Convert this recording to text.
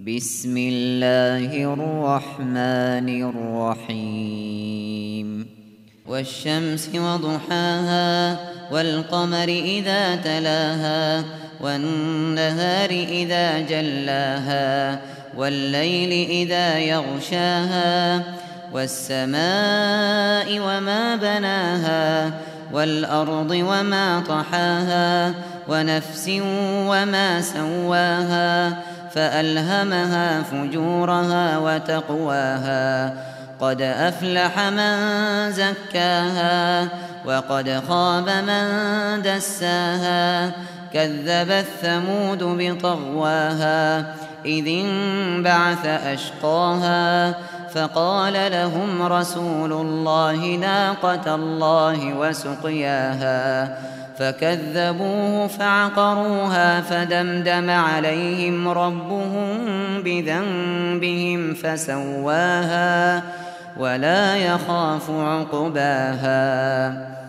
بسم الله الرحمن الرحيم والشمس وضحاها والقمر إذا تلاها والنهار إذا جلاها والليل إذا يغشاها والسماء وما بناها والأرض وما طحاها ونفس وما سواها فألهمها فجورها وتقواها قد أفلح من زكاها وقد خاب من دساها كذبت ثمود بطغواها إذ انبعث أشقاها فقال لهم رسول الله ناقة الله وسقياها فكذبوه فعقروها فدمدم عليهم ربهم بذنبهم فسواها ولا يخاف عقباها